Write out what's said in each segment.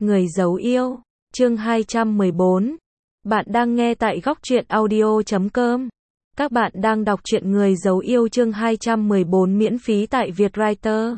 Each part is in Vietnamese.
Người giấu yêu, chương 214. Bạn đang nghe tại góc truyện audio.com. Các bạn đang đọc truyện Người giấu yêu chương 214 miễn phí tại Vietwriter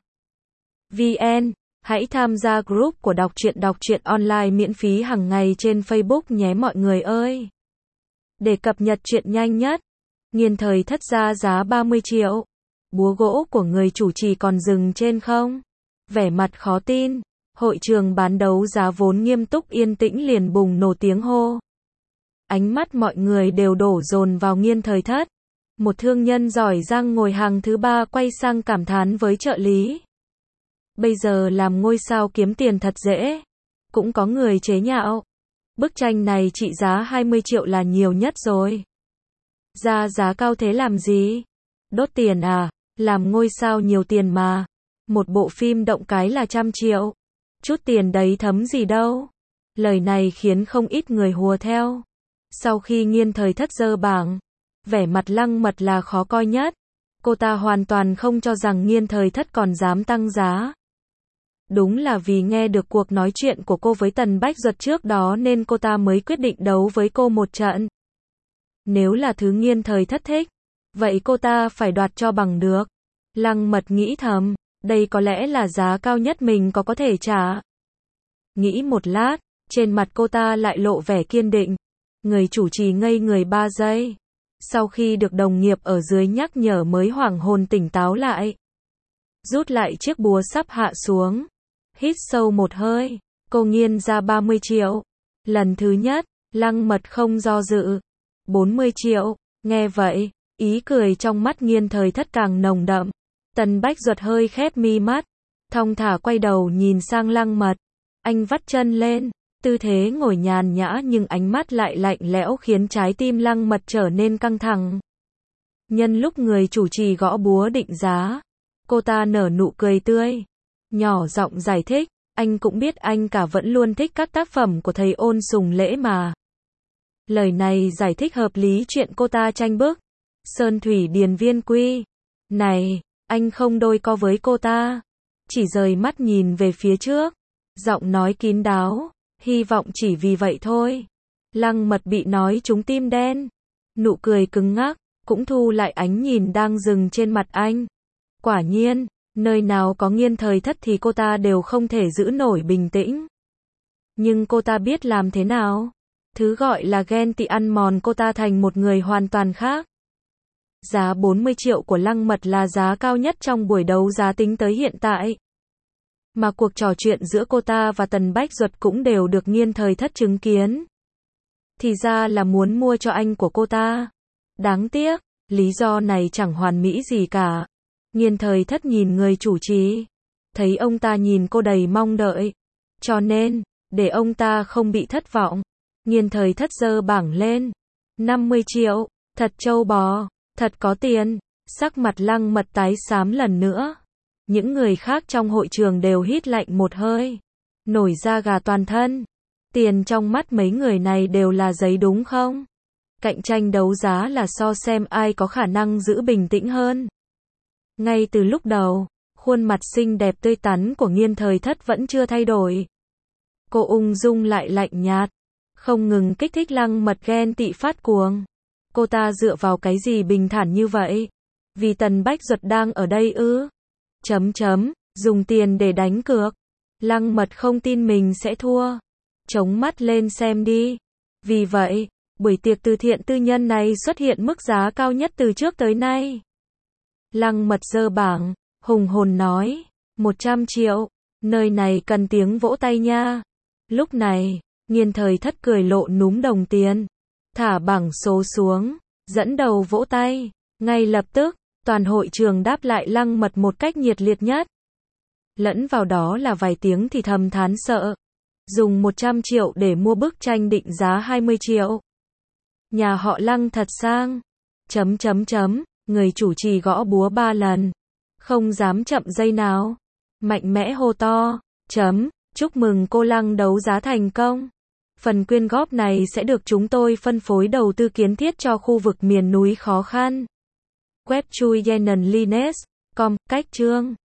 VN. Hãy tham gia group của đọc truyện online miễn phí hàng ngày trên Facebook nhé mọi người ơi. Để cập nhật truyện nhanh nhất, Nghiên Thời Thất ra giá 30 triệu. Búa gỗ của người chủ trì còn dừng trên không? Vẻ mặt khó tin. Hội trường bán đấu giá vốn nghiêm túc yên tĩnh liền bùng nổ tiếng hô. Ánh mắt mọi người đều đổ dồn vào Nghiên Thời Thất. Một thương nhân giỏi giang ngồi hàng thứ ba quay sang cảm thán với trợ lý. Bây giờ làm ngôi sao kiếm tiền thật dễ. Cũng có người chế nhạo. Bức tranh này trị giá 20 triệu là nhiều nhất rồi. Ra giá cao thế làm gì? Đốt tiền à? Làm ngôi sao nhiều tiền mà. Một bộ phim động cái là 100 triệu. Chút tiền đấy thấm gì đâu. Lời này khiến không ít người hùa theo. Sau khi Nghiên Thời Thất dơ bảng, vẻ mặt Lăng Mật là khó coi nhất. Cô ta hoàn toàn không cho rằng Nghiên Thời Thất còn dám tăng giá. Đúng là vì nghe được cuộc nói chuyện của cô với Tần Bách Duật trước đó nên cô ta mới quyết định đấu với cô một trận. Nếu là thứ Nghiên Thời Thất thích, vậy cô ta phải đoạt cho bằng được. Lăng Mật nghĩ thầm, đây có lẽ là giá cao nhất mình có thể trả. Nghĩ một lát, trên mặt cô ta lại lộ vẻ kiên định. Người chủ trì ngây người 3 giây. Sau khi được đồng nghiệp ở dưới nhắc nhở mới hoảng hồn tỉnh táo lại. Rút lại chiếc búa sắp hạ xuống. Hít sâu một hơi, cô nghiên ra 30 triệu. Lần thứ nhất, Lăng Mật không do dự. 40 triệu, nghe vậy, ý cười trong mắt Nghiên Thời Thất càng nồng đậm. Tần Bách Duật hơi khép mi mắt, thong thả quay đầu nhìn sang Lăng Mật. Anh vắt chân lên, tư thế ngồi nhàn nhã nhưng ánh mắt lại lạnh lẽo khiến trái tim Lăng Mật trở nên căng thẳng. Nhân lúc người chủ trì gõ búa định giá, cô ta nở nụ cười tươi, nhỏ giọng giải thích, anh cũng biết anh cả vẫn luôn thích các tác phẩm của thầy Ôn Sùng Lễ mà. Lời này giải thích hợp lý chuyện cô ta tranh bức. Sơn Thủy Điền Viên Quy. Này, anh không đôi co với cô ta. Chỉ rời mắt nhìn về phía trước. Giọng nói kín đáo. Hy vọng chỉ vì vậy thôi. Lăng Mật bị nói trúng tim đen. Nụ cười cứng ngắc, cũng thu lại ánh nhìn đang dừng trên mặt anh. Quả nhiên, nơi nào có Nghiên Thời Thất thì cô ta đều không thể giữ nổi bình tĩnh. Nhưng cô ta biết làm thế nào? Thứ gọi là ghen tị ăn mòn cô ta thành một người hoàn toàn khác. Giá 40 triệu của Lăng Mật là giá cao nhất trong buổi đấu giá tính tới hiện tại. Mà cuộc trò chuyện giữa cô ta và Tần Bách Duật cũng đều được Nghiên Thời Thất chứng kiến. Thì ra là muốn mua cho anh của cô ta. Đáng tiếc, lý do này chẳng hoàn mỹ gì cả. Nghiên Thời Thất nhìn người chủ trì, thấy ông ta nhìn cô đầy mong đợi. Cho nên, để ông ta không bị thất vọng, Nghiên Thời Thất giơ bảng lên. 50 triệu, thật trâu bò, thật có tiền. Sắc mặt Lăng Mật tái xám lần nữa. Những người khác trong hội trường đều hít lạnh một hơi, nổi da gà toàn thân. Tiền trong mắt mấy người này đều là giấy đúng không? Cạnh tranh đấu giá là so xem ai có khả năng giữ bình tĩnh hơn. Ngay từ lúc đầu, khuôn mặt xinh đẹp tươi tắn của Nghiên Thời Thất vẫn chưa thay đổi. Cô ung dung lại lạnh nhạt, không ngừng kích thích Lăng Mật ghen tị phát cuồng. Cô ta dựa vào cái gì bình thản như vậy? Vì Tần Bách Duật đang ở đây ư? Dùng tiền để đánh cược. Lăng Mật không tin mình sẽ thua. Chống mắt lên xem đi. Vì vậy, buổi tiệc từ thiện tư nhân này xuất hiện mức giá cao nhất từ trước tới nay. Lăng Mật giơ bảng, hùng hồn nói, 100 triệu, nơi này cần tiếng vỗ tay nha. Lúc này, Nghiên Thời Thất cười lộ núm đồng tiền, thả bảng số xuống, dẫn đầu vỗ tay. Ngay lập tức, toàn hội trường đáp lại Lăng Mật một cách nhiệt liệt nhất. Lẫn vào đó là vài tiếng thì thầm thán sợ. Dùng 100 triệu để mua bức tranh định giá 20 triệu. Nhà họ Lăng thật sang. Người chủ trì gõ búa 3 lần. Không dám chậm giây nào. Mạnh mẽ hô to. Chúc mừng cô Lăng đấu giá thành công. Phần quyên góp này sẽ được chúng tôi phân phối đầu tư kiến thiết cho khu vực miền núi khó khăn. Web chui Yenon Lines. Com, cách chương.